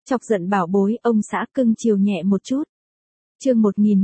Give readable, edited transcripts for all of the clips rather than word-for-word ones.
Chọc giận bảo bối, ông xã cưng chiều nhẹ một chút. Chương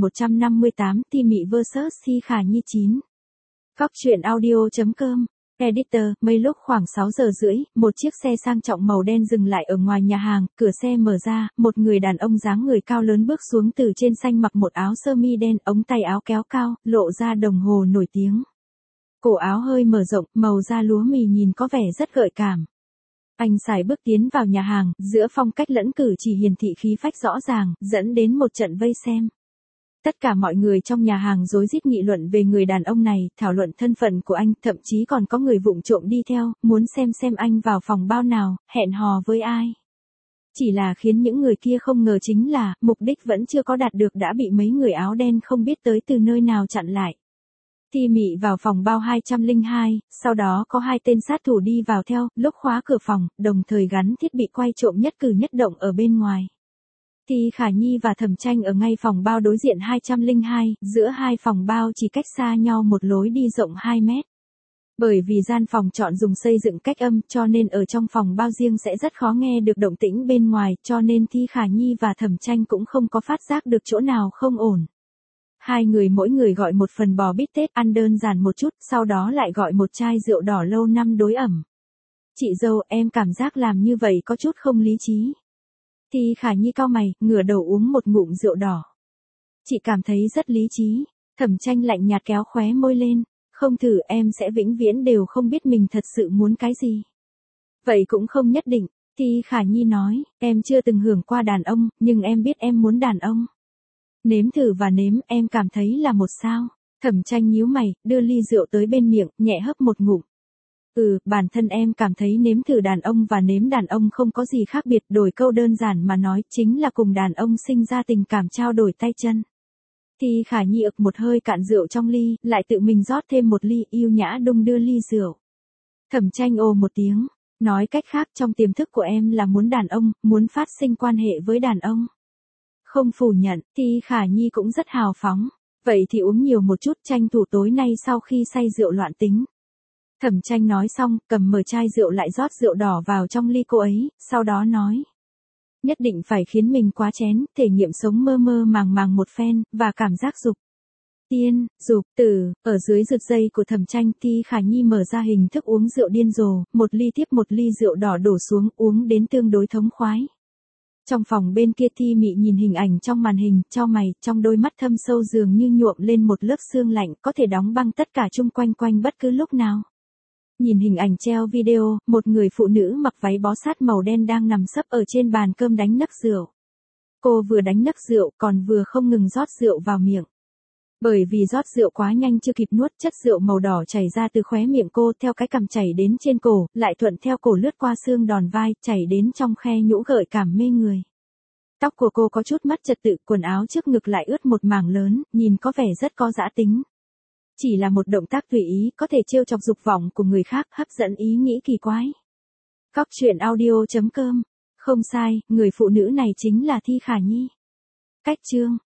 1158, Ti Mị vs Thi Khả Nhi 9. Góc truyện audio.com. Editor, mấy lúc khoảng 6 giờ rưỡi, một chiếc xe sang trọng màu đen dừng lại ở ngoài nhà hàng, cửa xe mở ra, một người đàn ông dáng người cao lớn bước xuống từ trên xanh mặc một áo sơ mi đen, ống tay áo kéo cao, lộ ra đồng hồ nổi tiếng. Cổ áo hơi mở rộng, màu da lúa mì nhìn có vẻ rất gợi cảm. Anh sải bước tiến vào nhà hàng, giữa phong cách lẫn cử chỉ hiển thị khí phách rõ ràng, dẫn đến một trận vây xem. Tất cả mọi người trong nhà hàng rối rít nghị luận về người đàn ông này, thảo luận thân phận của anh, thậm chí còn có người vụng trộm đi theo, muốn xem anh vào phòng bao nào, hẹn hò với ai. Chỉ là khiến những người kia không ngờ chính là, mục đích vẫn chưa có đạt được đã bị mấy người áo đen không biết tới từ nơi nào chặn lại. Ti Mị vào phòng bao 202, sau đó có hai tên sát thủ đi vào theo, lúc khóa cửa phòng, đồng thời gắn thiết bị quay trộm nhất cử nhất động ở bên ngoài. Thi Khả Nhi và Thẩm Tranh ở ngay phòng bao đối diện 202, giữa hai phòng bao chỉ cách xa nhau một lối đi rộng 2 mét. Bởi vì gian phòng chọn dùng xây dựng cách âm cho nên ở trong phòng bao riêng sẽ rất khó nghe được động tĩnh bên ngoài, cho nên Thi Khả Nhi và Thẩm Tranh cũng không có phát giác được chỗ nào không ổn. Hai người mỗi người gọi một phần bò bít tết ăn đơn giản một chút, sau đó lại gọi một chai rượu đỏ lâu năm đối ẩm. Chị dâu, em cảm giác làm như vậy có chút không lý trí. Thi Khả Nhi cau mày, ngửa đầu uống một ngụm rượu đỏ. Chị cảm thấy rất lý trí. Thẩm Tranh lạnh nhạt kéo khóe môi lên. Không thử em sẽ vĩnh viễn đều không biết mình thật sự muốn cái gì. Vậy cũng không nhất định. Thi Khả Nhi nói, em chưa từng hưởng qua đàn ông, nhưng em biết em muốn đàn ông. Nếm thử và nếm, em cảm thấy là một sao. Thẩm Tranh nhíu mày, đưa ly rượu tới bên miệng, nhẹ hấp một ngụm. Bản thân em cảm thấy nếm thử đàn ông và nếm đàn ông không có gì khác biệt, đổi câu đơn giản mà nói, chính là cùng đàn ông sinh ra tình cảm trao đổi tay chân. Thi Khả Nhi ực một hơi cạn rượu trong ly, lại tự mình rót thêm một ly, yêu nhã đung đưa ly rượu. Thẩm Tranh ồ một tiếng, nói cách khác trong tiềm thức của em là muốn đàn ông, muốn phát sinh quan hệ với đàn ông. Không phủ nhận, Thi Khả Nhi cũng rất hào phóng. Vậy thì uống nhiều một chút, tranh thủ tối nay sau khi say rượu loạn tính. Thẩm Tranh nói xong, cầm mở chai rượu lại rót rượu đỏ vào trong ly cô ấy, sau đó nói. Nhất định phải khiến mình quá chén, thể nghiệm sống mơ mơ màng màng một phen, và cảm giác dục. Tiên, dục, tử, ở dưới rực dây của Thẩm Tranh, Thi Khả Nhi mở ra hình thức uống rượu điên rồ, một ly tiếp một ly rượu đỏ đổ xuống, uống đến tương đối thống khoái. Trong phòng bên kia Ti Mị nhìn hình ảnh trong màn hình, chau mày, trong đôi mắt thâm sâu dường như nhuộm lên một lớp sương lạnh, có thể đóng băng tất cả chung quanh bất cứ lúc nào. Nhìn hình ảnh treo video, một người phụ nữ mặc váy bó sát màu đen đang nằm sấp ở trên bàn cơm đánh nấc rượu. Cô vừa đánh nấc rượu còn vừa không ngừng rót rượu vào miệng. Bởi vì rót rượu quá nhanh chưa kịp nuốt, chất rượu màu đỏ chảy ra từ khóe miệng cô theo cái cằm chảy đến trên cổ, lại thuận theo cổ lướt qua xương đòn vai, chảy đến trong khe nhũ gợi cảm mê người. Tóc của cô có chút mất trật tự, quần áo trước ngực lại ướt một mảng lớn, nhìn có vẻ rất có dã tính. Chỉ là một động tác tùy ý có thể trêu chọc dục vọng của người khác, hấp dẫn ý nghĩ kỳ quái. Góc truyện audio.com. Không sai, người phụ nữ này chính là Thi Khả Nhi. Cách chương.